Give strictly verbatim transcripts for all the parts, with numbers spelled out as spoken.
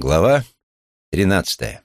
Глава тринадцатая.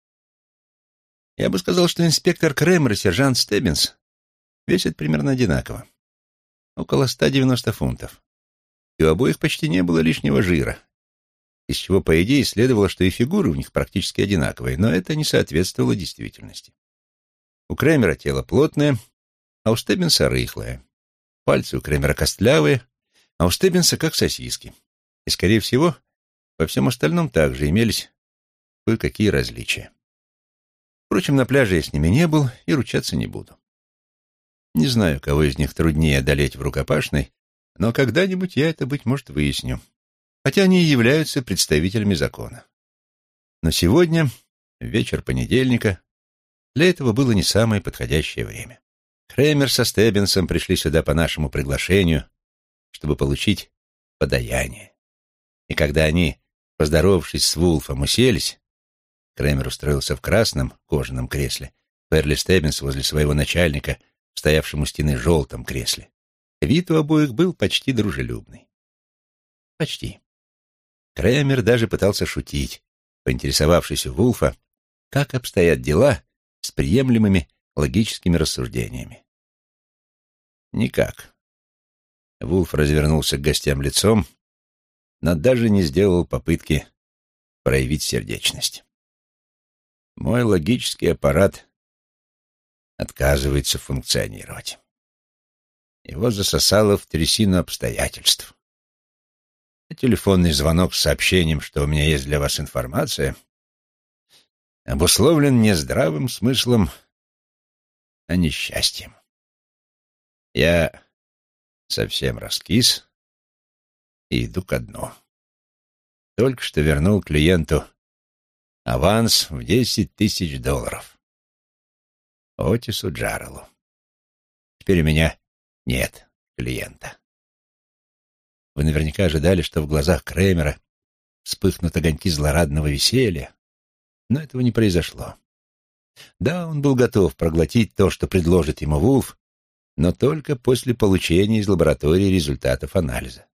Я бы сказал, что инспектор Крэмер и сержант Стеббинс весят примерно одинаково. Около ста девяноста фунтов. И у обоих почти не было лишнего жира, из чего, по идее, следовало, что и фигуры у них практически одинаковые, но это не соответствовало действительности. У Крэмера тело плотное, а у Стеббинса рыхлое. Пальцы у Крэмера костлявые, а у Стеббинса как сосиски. И, скорее всего, во всем остальном также имелись кое-какие различия. Впрочем, на пляже я с ними не был и ручаться не буду. Не знаю, кого из них труднее одолеть в рукопашной, но когда-нибудь я это, быть может, выясню. Хотя они и являются представителями закона. Но сегодня, в вечер понедельника, для этого было не самое подходящее время. Крэмер со Стеббинсом пришли сюда по нашему приглашению, чтобы получить подаяние. И когда они, поздоровавшись с Вулфом, уселись, Крэмер устроился в красном кожаном кресле, Перли Стеббинс возле своего начальника в стоявшем у стены желтом кресле. Вид у обоих был почти дружелюбный. Почти. Крэмер даже пытался шутить, поинтересовавшись у Вулфа, как обстоят дела с приемлемыми логическими рассуждениями. Никак. Вулф развернулся к гостям лицом, но даже не сделал попытки проявить сердечность. Мой логический аппарат отказывается функционировать. Его засосало в трясину обстоятельств. А телефонный звонок с сообщением, что у меня есть для вас информация, обусловлен не здравым смыслом, а несчастьем. Я совсем раскис и иду ко дну. Только что вернул клиенту аванс в десять тысяч долларов. Отису Джарелу. Теперь у меня нет клиента. Вы наверняка ожидали, что в глазах Крэмера вспыхнут огоньки злорадного веселья, но этого не произошло. Да, он был готов проглотить то, что предложит ему Вулф, но только после получения из лаборатории результатов анализа.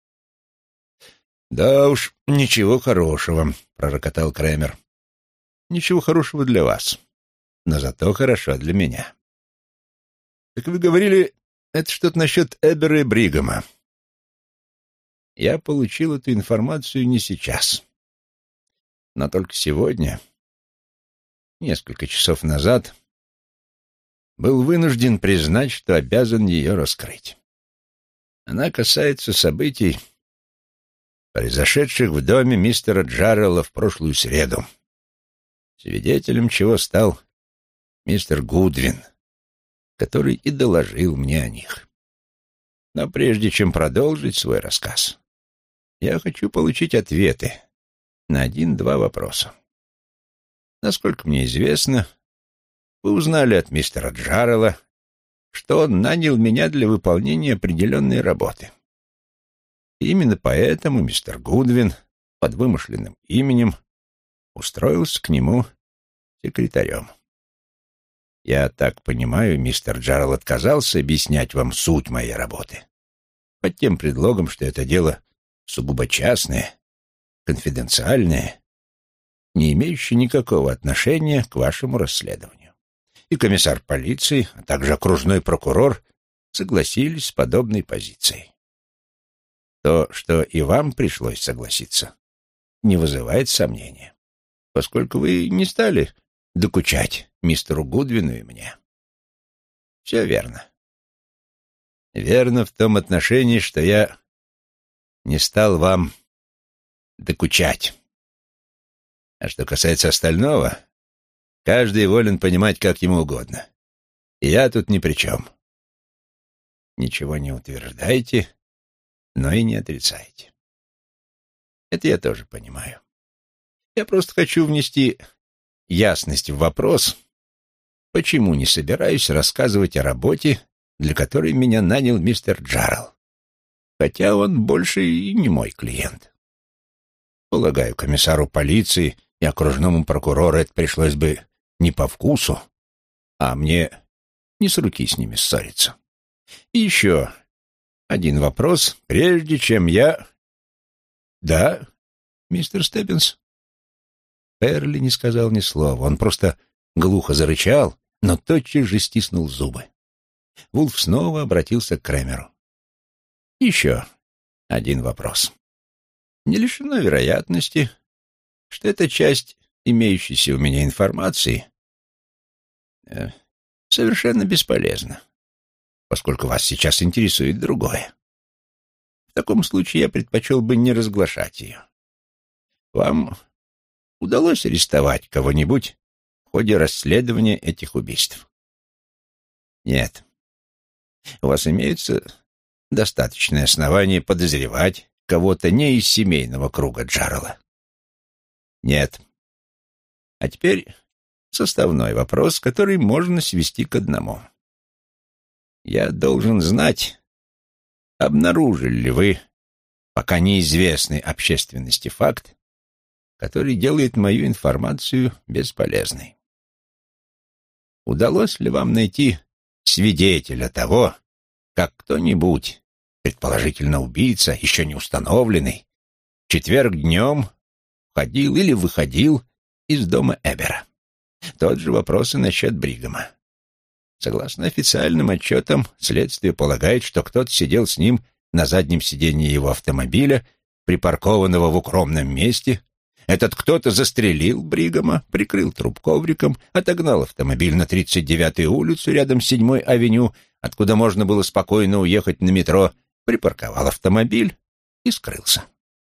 «Да уж, ничего хорошего», — пророкотал Крэмер. «Ничего хорошего для вас, но зато хорошо для меня». «Так вы говорили, это что-то насчет Эбера и Бригама». «Я получил эту информацию не сейчас, но только сегодня, несколько часов назад, был вынужден признать, что обязан ее раскрыть. Она касается событий, произошедших в доме мистера Джарелла в прошлую среду, свидетелем чего стал мистер Гудвин, который и доложил мне о них. Но прежде чем продолжить свой рассказ, я хочу получить ответы на один-два вопроса. Насколько мне известно, вы узнали от мистера Джарелла, что он нанял меня для выполнения определенной работы. И именно поэтому мистер Гудвин под вымышленным именем устроился к нему секретарем. Я так понимаю, мистер Джарелл отказался объяснять вам суть моей работы под тем предлогом, что это дело сугубо частное, конфиденциальное, не имеющее никакого отношения к вашему расследованию. И комиссар полиции, а также окружной прокурор согласились с подобной позицией. То, что и вам пришлось согласиться, не вызывает сомнения, поскольку вы не стали докучать мистеру Гудвину и мне. Все верно. Верно в том отношении, что я не стал вам докучать. А что касается остального, каждый волен понимать, как ему угодно. И я тут ни при чем. Ничего не утверждаете, но и не отрицаете. Это я тоже понимаю. Я просто хочу внести ясность в вопрос, почему не собираюсь рассказывать о работе, для которой меня нанял мистер Джарелл, хотя он больше и не мой клиент. Полагаю, комиссару полиции и окружному прокурору это пришлось бы не по вкусу, а мне не с руки с ними ссориться. И еще один вопрос, прежде чем я... Да, мистер Стеббинс? Перли не сказал ни слова. Он просто глухо зарычал, но тотчас же стиснул зубы. Вулф снова обратился к Кремеру. «Еще один вопрос. Не лишено вероятности, что эта часть имеющейся у меня информации э, совершенно бесполезна, поскольку вас сейчас интересует другое. В таком случае я предпочел бы не разглашать ее. Вам удалось арестовать кого-нибудь в ходе расследования этих убийств? Нет. У вас имеются достаточные основания подозревать кого-то не из семейного круга Джаррелла? Нет. А теперь составной вопрос, который можно свести к одному. Я должен знать, обнаружили ли вы пока неизвестный общественности факт, который делает мою информацию бесполезной. Удалось ли вам найти свидетеля того, как кто-нибудь, предположительно убийца, еще не установленный, в четверг днем входил или выходил из дома Эбера? Тот же вопрос и насчет Бригама. Согласно официальным отчетам, следствие полагает, что кто-то сидел с ним на заднем сиденье его автомобиля, припаркованного в укромном месте. Этот кто-то застрелил Бригама, прикрыл труп ковриком, отогнал автомобиль на тридцать девятую улицу рядом с седьмой авеню, откуда можно было спокойно уехать на метро, припарковал автомобиль и скрылся.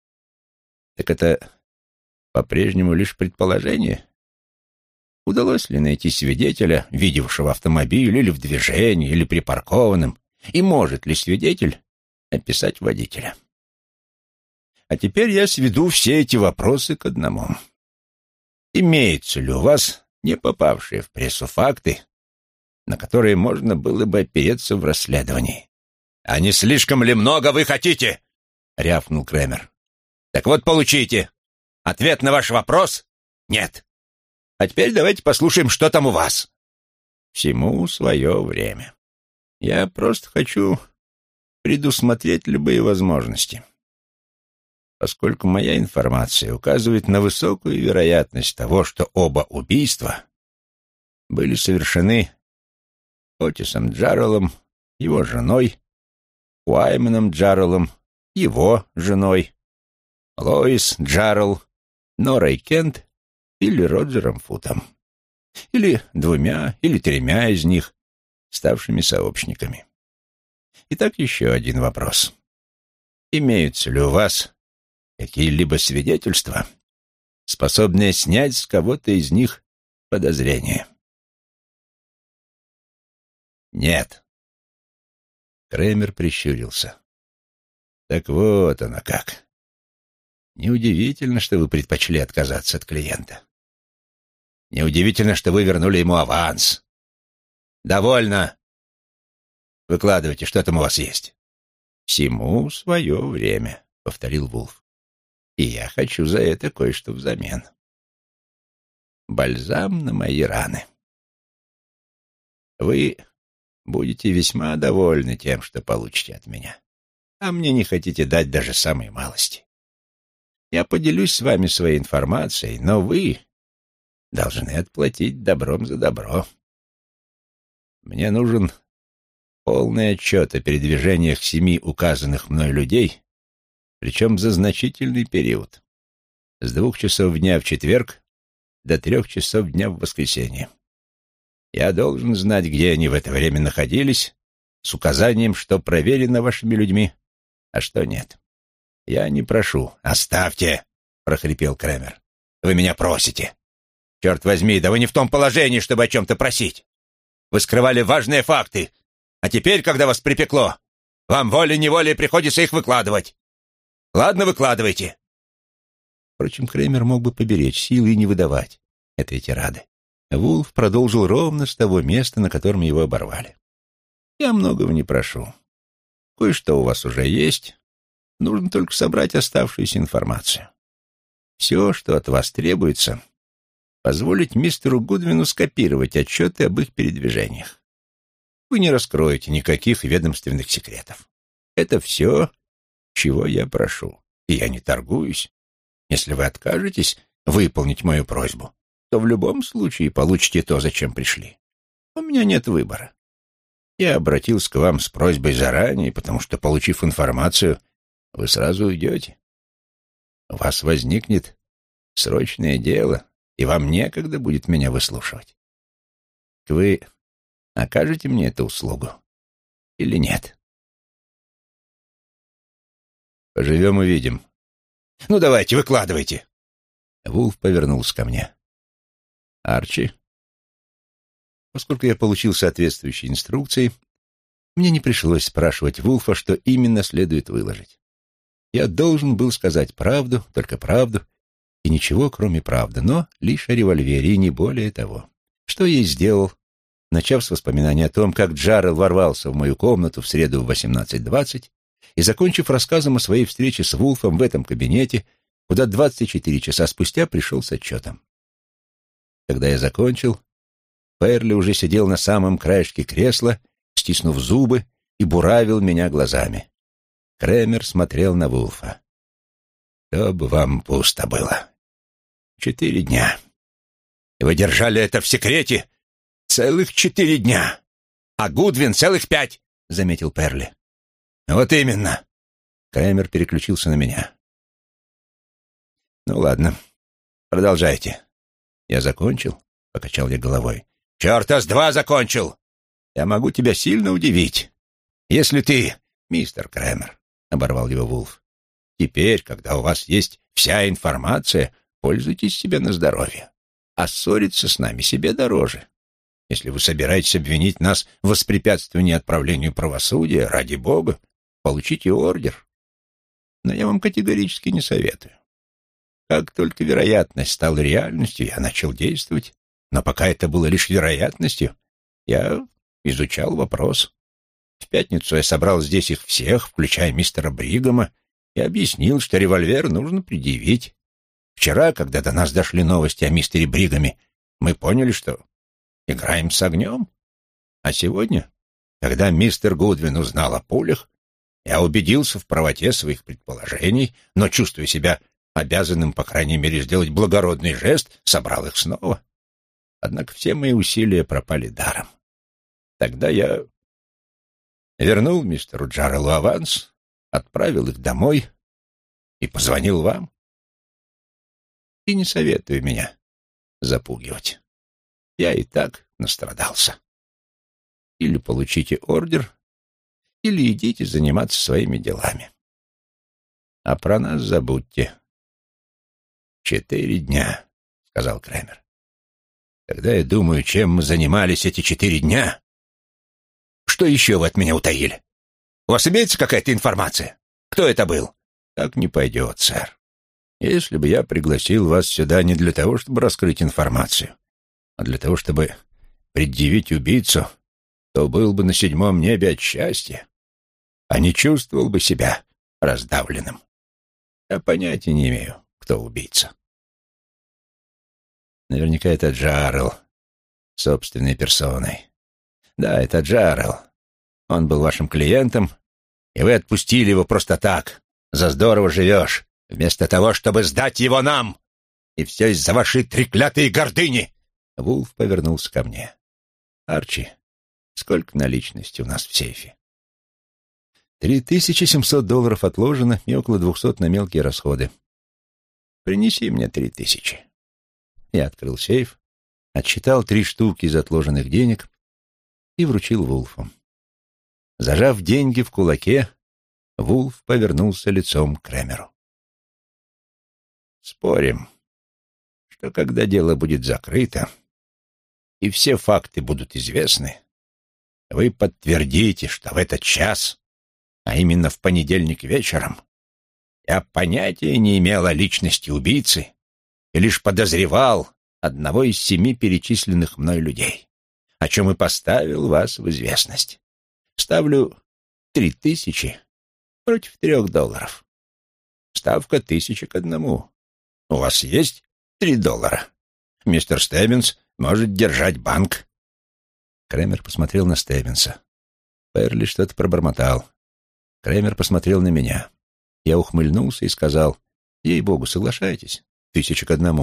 Так это по-прежнему лишь предположение? Удалось ли найти свидетеля, видевшего автомобиль или в движении, или припаркованным, и может ли свидетель описать водителя? А теперь я сведу все эти вопросы к одному. Имеются ли у вас не попавшие в прессу факты, на которые можно было бы опереться в расследовании? «А не слишком ли много вы хотите?» — рявкнул Кремер. «Так вот, получите. Ответ на ваш вопрос — нет. А теперь давайте послушаем, что там у вас». Всему свое время. Я просто хочу предусмотреть любые возможности. Поскольку моя информация указывает на высокую вероятность того, что оба убийства были совершены Отисом Джарреллом, его женой, Уайманом Джарреллом, его женой, Лоис Джаррелл, Норой Кент или Роджером Футом. Или двумя, или тремя из них, ставшими сообщниками. Итак, еще один вопрос. Имеются ли у вас какие-либо свидетельства, способные снять с кого-то из них подозрения? Нет. Кремер прищурился. Так вот оно как. Неудивительно, что вы предпочли отказаться от клиента. Неудивительно, что вы вернули ему аванс. Довольно. Выкладывайте, что там у вас есть. Всему свое время, повторил Вулф. И я хочу за это кое-что взамен. Бальзам на мои раны. Вы будете весьма довольны тем, что получите от меня, а мне не хотите дать даже самой малости. Я поделюсь с вами своей информацией, но вы должны отплатить добром за добро. Мне нужен полный отчет о передвижениях семи указанных мной людей, причем за значительный период, с двух часов дня в четверг до трех часов дня в воскресенье. Я должен знать, где они в это время находились, с указанием, что проверено вашими людьми, а что нет. Я не прошу. «Оставьте!» — прохрипел Кремер. «Вы меня просите. Черт возьми, да вы не в том положении, чтобы о чем-то просить. Вы скрывали важные факты, а теперь, когда вас припекло, вам волей-неволей приходится их выкладывать. Ладно, выкладывайте». Впрочем, Кремер мог бы поберечь силы и не выдавать этой тирады. Вулф продолжил ровно с того места, на котором его оборвали. «Я многого не прошу. Кое-что у вас уже есть. Нужно только собрать оставшуюся информацию. Все, что от вас требуется, позволить мистеру Гудвину скопировать отчеты об их передвижениях. Вы не раскроете никаких ведомственных секретов. Это все, чего я прошу. И я не торгуюсь. Если вы откажетесь, выполнить мою просьбу, то в любом случае получите то, зачем пришли. У меня нет выбора. Я обратился к вам с просьбой заранее, потому что, получив информацию, вы сразу уйдете. У вас возникнет срочное дело, и вам некогда будет меня выслушивать. Вы окажете мне эту услугу или нет? Поживем — увидим. Ну, давайте, выкладывайте. Вулф повернулся ко мне. Арчи, поскольку я получил соответствующие инструкции, мне не пришлось спрашивать Вулфа, что именно следует выложить. Я должен был сказать правду, только правду, и ничего, кроме правды, но лишь о револьвере, и не более того. Что я и сделал, начав с воспоминания о том, как Джарел ворвался в мою комнату в среду в восемнадцать двадцать, и закончив рассказом о своей встрече с Вулфом в этом кабинете, куда двадцать четыре часа спустя пришел с отчетом. Когда я закончил, Перли уже сидел на самом краешке кресла, стиснув зубы, и буравил меня глазами. Кремер смотрел на Вулфа. «Чтобы вам пусто было. Четыре дня. И вы держали это в секрете целых четыре дня. А Гудвин целых пять», — заметил Перли. «Вот именно». Кремер переключился на меня. «Ну ладно, продолжайте». «Я закончил?» — покачал я головой. «Черта с два закончил! Я могу тебя сильно удивить. Если ты, мистер Кремер, — оборвал его Вулф, — теперь, когда у вас есть вся информация, пользуйтесь себе на здоровье. А ссориться с нами себе дороже. Если вы собираетесь обвинить нас в воспрепятствовании отправлению правосудия, ради бога, получите ордер. Но я вам категорически не советую. Как только вероятность стала реальностью, я начал действовать, но пока это было лишь вероятностью, я изучал вопрос. В пятницу я собрал здесь их всех, включая мистера Бригама, и объяснил, что револьвер нужно предъявить. Вчера, когда до нас дошли новости о мистере Бригаме, мы поняли, что играем с огнем. А сегодня, когда мистер Гудвин узнал о пулях, я убедился в правоте своих предположений, но, чувствуя себя обязанным, по крайней мере, сделать благородный жест, собрал их снова. Однако все мои усилия пропали даром. Тогда я вернул мистеру Джарелу аванс, отправил их домой и позвонил вам. И не советую меня запугивать. Я и так настрадался. Или получите ордер, или идите заниматься своими делами. А про нас забудьте. «Четыре дня», — сказал Кремер. «Когда я думаю, чем мы занимались эти четыре дня, что еще вы от меня утаили? У вас имеется какая-то информация? Кто это был?» «Так не пойдет, сэр. Если бы я пригласил вас сюда не для того, чтобы раскрыть информацию, а для того, чтобы предъявить убийцу, то был бы на седьмом небе от счастья, а не чувствовал бы себя раздавленным. Я понятия не имею, кто убийца». «Наверняка это Джарел, собственной персоной». «Да, это Джарел. Он был вашим клиентом, и вы отпустили его просто так. За здорово живешь, вместо того, чтобы сдать его нам. И все из-за вашей треклятые гордыни». Вулф повернулся ко мне. «Арчи, сколько наличности у нас в сейфе?» «Три тысячи семьсот долларов отложено и около двухсот на мелкие расходы. Принеси мне три тысячи». Я открыл сейф, отсчитал три штуки из отложенных денег и вручил Вулфу. Зажав деньги в кулаке, Вулф повернулся лицом к Кремеру. «Спорим, что когда дело будет закрыто и все факты будут известны, вы подтвердите, что в этот час, а именно в понедельник вечером, я понятия не имел о личности убийцы и лишь подозревал одного из семи перечисленных мной людей, о чем и поставил вас в известность. Ставлю три тысячи против трех долларов. Ставка тысяча к одному. У вас есть три доллара? Мистер Стеббинс может держать банк». Кремер посмотрел на Стеббинса. Перли что-то пробормотал. Кремер посмотрел на меня. Я ухмыльнулся и сказал: «Ей-богу, соглашайтесь? Тысяча к одному.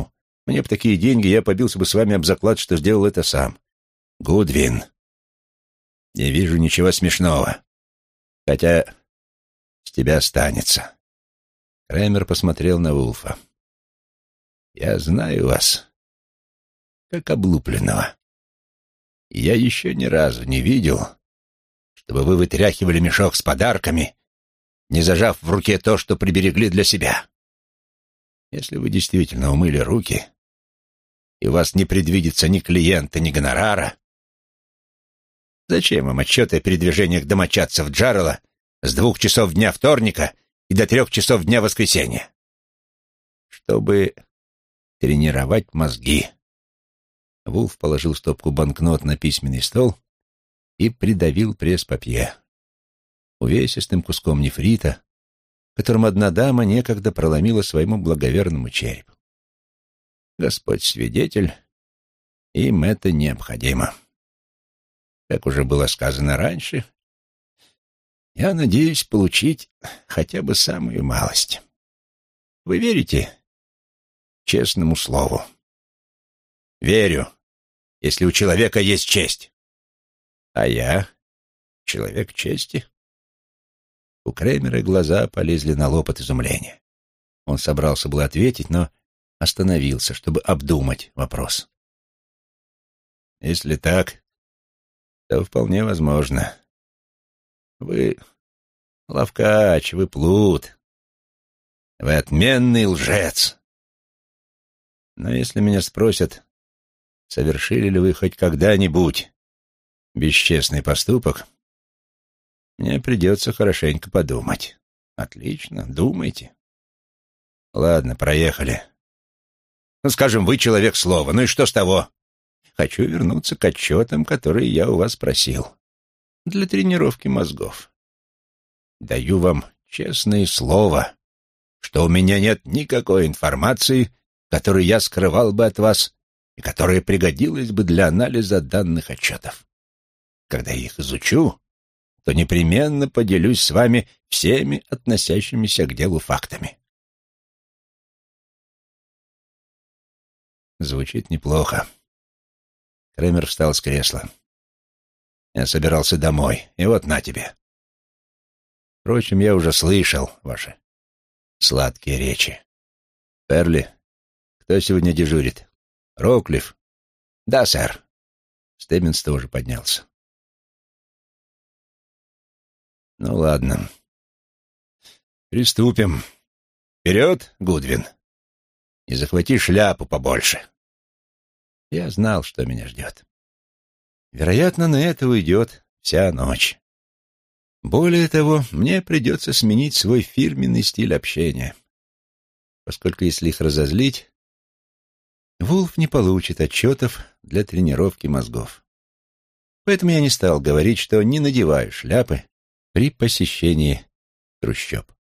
Мне б такие деньги, я побился бы с вами об заклад, что сделал это сам. Гудвин, не вижу ничего смешного. Хотя с тебя останется. Крамер посмотрел на Вулфа. Я знаю вас, как облупленного. Я еще ни разу не видел, чтобы вы вытряхивали мешок с подарками, не зажав в руке то, что приберегли для себя. Если вы действительно умыли руки, и у вас не предвидится ни клиента, ни гонорара, зачем вам отчеты о передвижениях домочадцев Джаррелла с двух часов дня вторника и до трех часов дня воскресенья? Чтобы тренировать мозги. Вулф положил стопку банкнот на письменный стол и придавил пресс-папье увесистым куском нефрита, которым одна дама некогда проломила своему благоверному череп. Господь свидетель, им это необходимо. Как уже было сказано раньше, я надеюсь получить хотя бы самую малость. Вы верите честному слову? Верю, если у человека есть честь. А я человек чести. У Крамера глаза полезли на лоб от изумления. Он собрался было ответить, но остановился, чтобы обдумать вопрос. Если так, то вполне возможно. Вы ловкач, вы плут. Вы отменный лжец. Но если меня спросят, совершили ли вы хоть когда-нибудь бесчестный поступок, мне придется хорошенько подумать. Отлично, думайте. Ладно, проехали. Ну, скажем, вы человек слова, ну и что с того? Хочу вернуться к отчетам, которые я у вас просил. Для тренировки мозгов. Даю вам честное слово, что у меня нет никакой информации, которую я скрывал бы от вас и которая пригодилась бы для анализа данных отчетов. Когда я их изучу, то непременно поделюсь с вами всеми относящимися к делу фактами. Звучит неплохо. Крамер встал с кресла. Я собирался домой, и вот на тебе. Впрочем, я уже слышал ваши сладкие речи. Перли, кто сегодня дежурит? Роклифф? Да, сэр. Стеббинс тоже поднялся. Ну, ладно. Приступим. Вперед, Гудвин. И захвати шляпу побольше. Я знал, что меня ждет. Вероятно, на это уйдет вся ночь. Более того, мне придется сменить свой фирменный стиль общения, поскольку если их разозлить, Вулф не получит отчетов для тренировки мозгов. Поэтому я не стал говорить, что не надеваю шляпы при посещении трущоб.